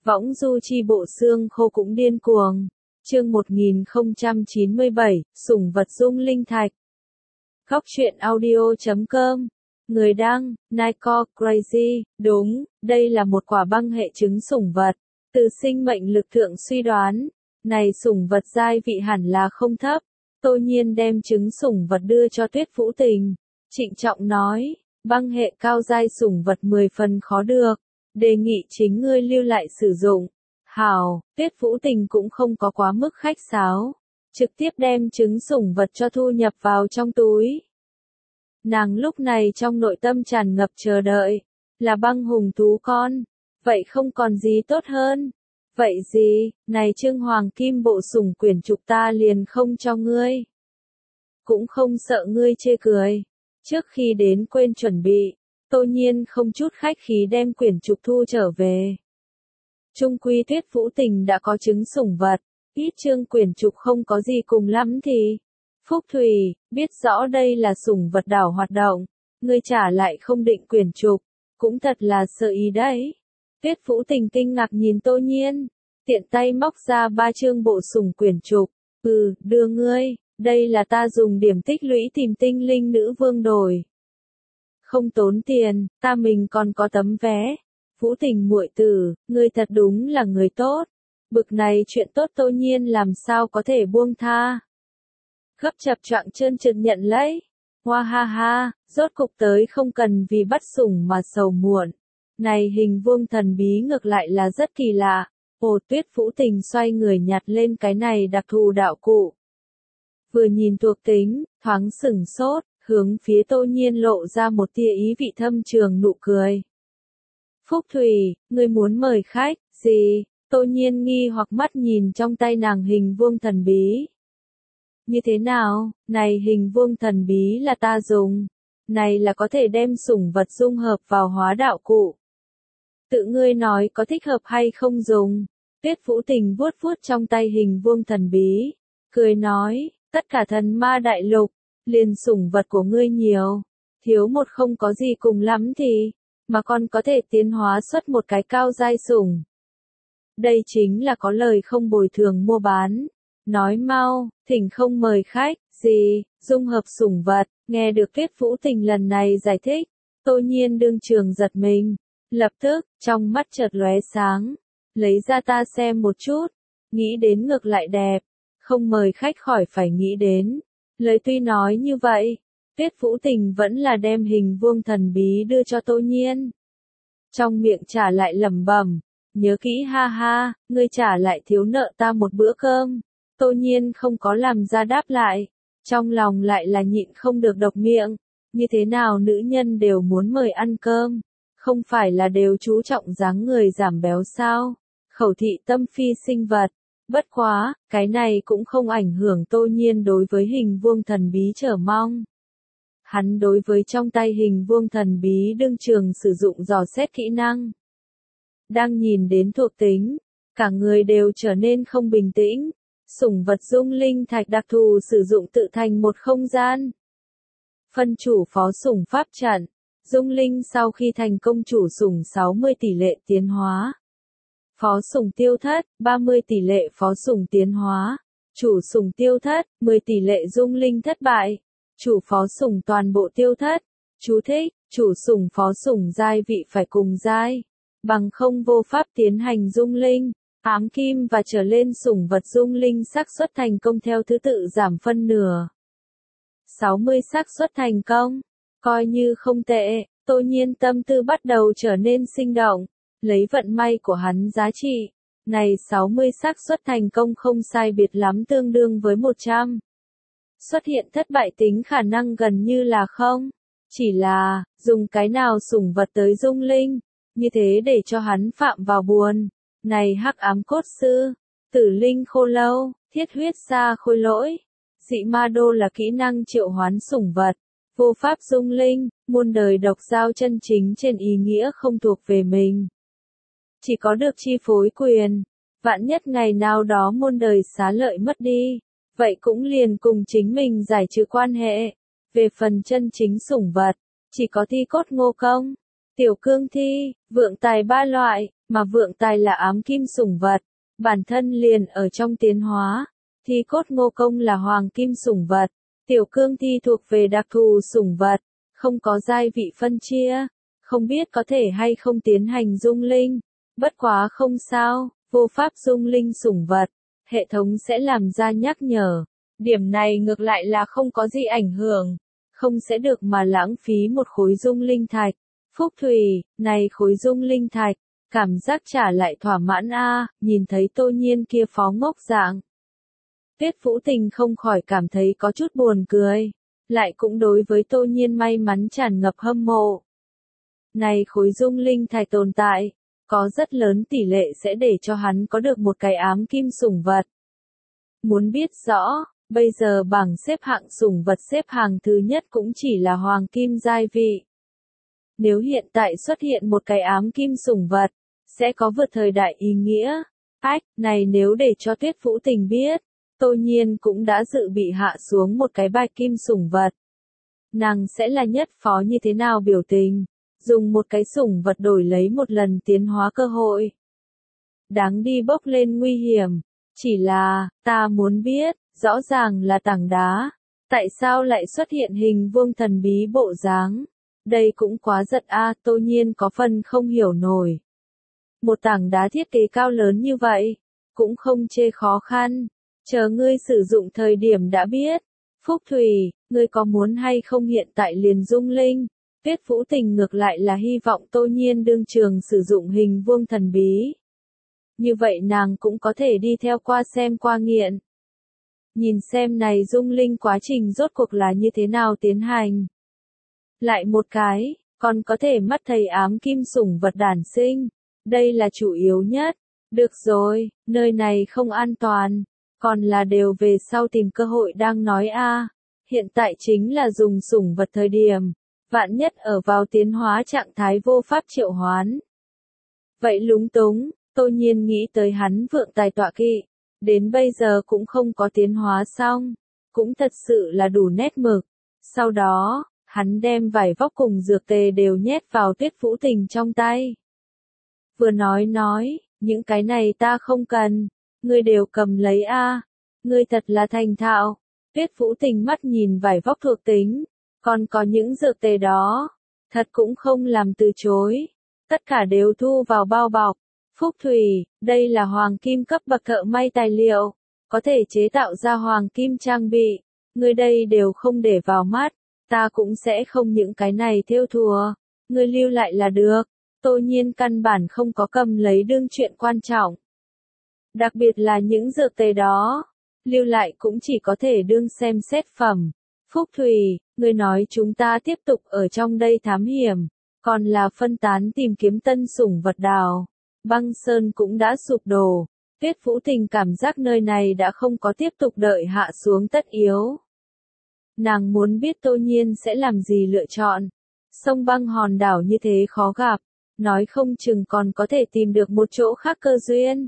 Võng du chi bộ xương khô cũng điên cuồng. Chương 1097, sủng vật dung linh thạch. Góc truyện audio.com. Người đăng, Nico Crazy. Đúng, đây là một quả băng hệ trứng sủng vật. Từ sinh mệnh lực thượng suy đoán, này sủng vật giai vị hẳn là không thấp. Tô Nhiên đem trứng sủng vật đưa cho Tuyết Vũ Tình. Trịnh trọng nói, băng hệ cao giai sủng vật 10 phần khó được. Đề nghị chính ngươi lưu lại sử dụng. Hảo, Tuyết Vũ Tình cũng không có quá mức khách sáo. Trực tiếp đem trứng sủng vật cho thu nhập vào trong túi. Nàng lúc này trong nội tâm tràn ngập chờ đợi. Là băng hùng thú con. Vậy không còn gì tốt hơn. Vậy gì, này Trương Hoàng Kim bộ sủng quyển trục ta liền không cho ngươi. Cũng không sợ ngươi chê cười. Trước khi đến quên chuẩn bị. Tô Nhiên không chút khách khí đem quyển trục thu trở về. Trung quy Tuyết Vũ Tình đã có trứng sủng vật, ít chương quyển trục không có gì cùng lắm thì. Phúc Thủy, biết rõ đây là sủng vật đảo hoạt động, ngươi trả lại không định quyển trục, cũng thật là sợ ý đấy. Tuyết Vũ Tình kinh ngạc nhìn Tô Nhiên, tiện tay móc ra 3 chương bộ sủng quyển trục, đưa ngươi, đây là ta dùng điểm tích lũy tìm tinh linh nữ vương đổi. Không tốn tiền, ta mình còn có tấm vé. Vũ Tình muội tử, ngươi thật đúng là người tốt. Bực này chuyện tốt Tô Nhiên làm sao có thể buông tha. Gấp chập choạng trơn trượt nhận lấy. Hoa ha ha, rốt cục tới không cần vì bắt sủng mà sầu muộn. Này hình vuông thần bí ngược lại là rất kỳ lạ. Ồ, Tuyết Vũ Tình xoay người nhặt lên cái này đặc thù đạo cụ. Vừa nhìn thuộc tính, thoáng sửng sốt. Hướng phía Tô Nhiên lộ ra một tia ý vị thâm trường nụ cười. Phúc Thủy, ngươi muốn mời khách, gì? Tô Nhiên nghi hoặc mắt nhìn trong tay nàng hình vuông thần bí. Như thế nào, này hình vuông thần bí là ta dùng. Này là có thể đem sủng vật dung hợp vào hóa đạo cụ. Tự ngươi nói có thích hợp hay không dùng. Tuyết Vũ Tình vuốt vuốt trong tay hình vuông thần bí. Cười nói, tất cả thần ma đại lục. Liền sủng vật của ngươi nhiều, thiếu một không có gì cùng lắm thì, mà còn có thể tiến hóa xuất một cái cao giai sủng. Đây chính là có lời không bồi thường mua bán. Nói mau, thỉnh không mời khách, gì, dung hợp sủng vật, nghe được Tuyết Vũ Tình lần này giải thích, Tô Nhiên đương trường giật mình, lập tức, trong mắt chợt lóe sáng, lấy ra ta xem một chút, nghĩ đến ngược lại đẹp, không mời khách khỏi phải nghĩ đến. Lời tuy nói như vậy, Tuyết Vũ Tình vẫn là đem hình vuông thần bí đưa cho Tô Nhiên. Trong miệng trả lại lẩm bẩm, nhớ kỹ ha ha, ngươi trả lại thiếu nợ ta một bữa cơm. Tô Nhiên không có làm ra đáp lại, trong lòng lại là nhịn không được độc miệng, như thế nào nữ nhân đều muốn mời ăn cơm, không phải là đều chú trọng dáng người giảm béo sao, khẩu thị tâm phi sinh vật. Bất quá, cái này cũng không ảnh hưởng Tô Nhiên đối với hình vuông thần bí chờ mong. Hắn đối với trong tay hình vuông thần bí đương trường sử dụng dò xét kỹ năng. Đang nhìn đến thuộc tính, cả người đều trở nên không bình tĩnh. Sủng vật dung linh thạch đặc thù sử dụng tự thành một không gian. Phân chủ phó sủng pháp trận. Dung linh sau khi thành công chủ sủng 60 tỷ lệ tiến hóa. Phó sủng tiêu thất, 30 tỷ lệ phó sủng tiến hóa. Chủ sủng tiêu thất, 10 tỷ lệ dung linh thất bại. Chủ phó sủng toàn bộ tiêu thất. Chú thích, chủ sủng phó sủng giai vị phải cùng giai. Bằng không vô pháp tiến hành dung linh. Ám kim và trở lên sủng vật dung linh xác suất thành công theo thứ tự giảm phân nửa. 60 xác suất thành công. Coi như không tệ, Tô Nhiên tâm tư bắt đầu trở nên sinh động. Lấy vận may của hắn giá trị, này 60 xác suất thành công không sai biệt lắm tương đương với 100. Xuất hiện thất bại tính khả năng gần như là không. Chỉ là, dùng cái nào sủng vật tới dung linh, như thế để cho hắn phạm vào buồn. Này hắc ám cốt sư, tử linh khô lâu, thiết huyết sa khôi lỗi. Dị ma đô là kỹ năng triệu hoán sủng vật. Vô pháp dung linh, muôn đời độc giao chân chính trên ý nghĩa không thuộc về mình. Chỉ có được chi phối quyền, vạn nhất ngày nào đó muôn đời xá lợi mất đi, vậy cũng liền cùng chính mình giải trừ quan hệ. Về phần chân chính sủng vật, chỉ có thi cốt ngô công. Tiểu cương thi, vượng tài ba loại, mà vượng tài là ám kim sủng vật, bản thân liền ở trong tiến hóa. Thi cốt ngô công là hoàng kim sủng vật, tiểu cương thi thuộc về đặc thù sủng vật, không có giai vị phân chia, không biết có thể hay không tiến hành dung linh, bất quá không sao, vô pháp dung linh sủng vật, hệ thống sẽ làm ra nhắc nhở, điểm này ngược lại là không có gì ảnh hưởng, không sẽ được mà lãng phí một khối dung linh thạch. Phúc Thủy, này khối dung linh thạch, cảm giác trả lại thỏa mãn a, nhìn thấy Tô Nhiên kia phó ngốc dạng. Tuyết Vũ Tình không khỏi cảm thấy có chút buồn cười, lại cũng đối với Tô Nhiên may mắn tràn ngập hâm mộ. Này khối dung linh thạch tồn tại, có rất lớn tỷ lệ sẽ để cho hắn có được một cái ám kim sủng vật. Muốn biết rõ, bây giờ bảng xếp hạng sủng vật xếp hàng thứ nhất cũng chỉ là hoàng kim giai vị. Nếu hiện tại xuất hiện một cái ám kim sủng vật, sẽ có vượt thời đại ý nghĩa. Ách, này nếu để cho Tuyết Vũ Tình biết, Tô Nhiên cũng đã dự bị hạ xuống một cái bạch kim sủng vật. Nàng sẽ là nhất phó như thế nào biểu tình, dùng một cái sủng vật đổi lấy một lần tiến hóa cơ hội. Đáng đi bốc lên nguy hiểm, chỉ là, ta muốn biết, rõ ràng là tảng đá, tại sao lại xuất hiện hình vuông thần bí bộ dáng? Đây cũng quá giật a, Tô Nhiên có phần không hiểu nổi. Một tảng đá thiết kế cao lớn như vậy, cũng không chê khó khăn, chờ ngươi sử dụng thời điểm đã biết. Phúc Thủy, ngươi có muốn hay không hiện tại liền dung linh? Tuyết Vũ Tình ngược lại là hy vọng Tô Nhiên đương trường sử dụng hình vuông thần bí. Như vậy nàng cũng có thể đi theo qua xem qua nghiện. Nhìn xem này dung linh quá trình rốt cuộc là như thế nào tiến hành. Lại một cái, còn có thể mắt thầy ám kim sủng vật đản sinh. Đây là chủ yếu nhất. Được rồi, nơi này không an toàn. Còn là đều về sau tìm cơ hội đang nói a. Hiện tại chính là dùng sủng vật thời điểm. Vạn nhất ở vào tiến hóa trạng thái vô pháp triệu hoán. Vậy lúng túng, Tô Nhiên nghĩ tới hắn vượng tài tọa kỵ. Đến bây giờ cũng không có tiến hóa xong. Cũng thật sự là đủ nét mực. Sau đó, hắn đem vải vóc cùng dược tề đều nhét vào Tuyết Vũ Tình trong tay. Vừa nói, những cái này ta không cần, ngươi đều cầm lấy a, ngươi thật là thành thạo. Tuyết Vũ Tình mắt nhìn vải vóc thuộc tính, còn có những dược tề đó, thật cũng không làm từ chối, tất cả đều thu vào bao bọc. Phúc Thủy, đây là hoàng kim cấp bậc thợ may tài liệu, có thể chế tạo ra hoàng kim trang bị, ngươi đây đều không để vào mắt. Ta cũng sẽ không những cái này theo thùa, ngươi lưu lại là được. Tô Nhiên căn bản không có cầm lấy đương chuyện quan trọng. Đặc biệt là những dược tề đó, lưu lại cũng chỉ có thể đương xem xét phẩm. Phúc Thủy, ngươi nói chúng ta tiếp tục ở trong đây thám hiểm, còn là phân tán tìm kiếm tân sủng vật đào. Băng Sơn cũng đã sụp đổ, Tuyết Vũ Tình cảm giác nơi này đã không có tiếp tục đợi hạ xuống tất yếu. Nàng muốn biết Tô Nhiên sẽ làm gì lựa chọn. Sông băng hòn đảo như thế khó gặp, nói không chừng còn có thể tìm được một chỗ khác cơ duyên.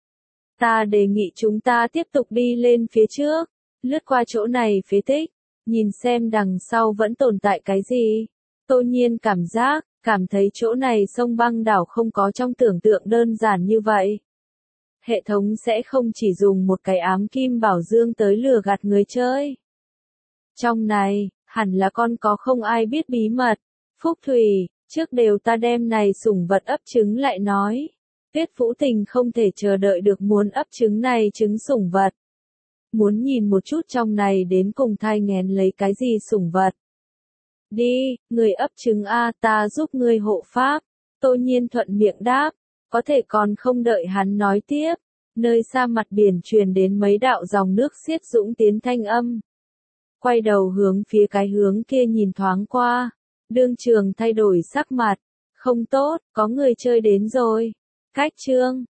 Ta đề nghị chúng ta tiếp tục đi lên phía trước, lướt qua chỗ này phế tích, nhìn xem đằng sau vẫn tồn tại cái gì. Tô Nhiên cảm thấy chỗ này sông băng đảo không có trong tưởng tượng đơn giản như vậy. Hệ thống sẽ không chỉ dùng một cái ám kim bảo dương tới lừa gạt người chơi. Trong này, hẳn là con có không ai biết bí mật. Phúc Thủy, trước đều ta đem này sủng vật ấp trứng lại nói. Tuyết Vũ Tình không thể chờ đợi được muốn ấp trứng này trứng sủng vật. Muốn nhìn một chút trong này đến cùng thai nghén lấy cái gì sủng vật. Đi, người ấp trứng a, ta giúp ngươi hộ pháp. Tô Nhiên thuận miệng đáp, có thể còn không đợi hắn nói tiếp. Nơi xa mặt biển truyền đến mấy đạo dòng nước xiết dũng tiến thanh âm. Quay đầu hướng phía cái hướng kia nhìn thoáng qua. Đương trường thay đổi sắc mặt. Không tốt, có người chơi đến rồi. Cách chương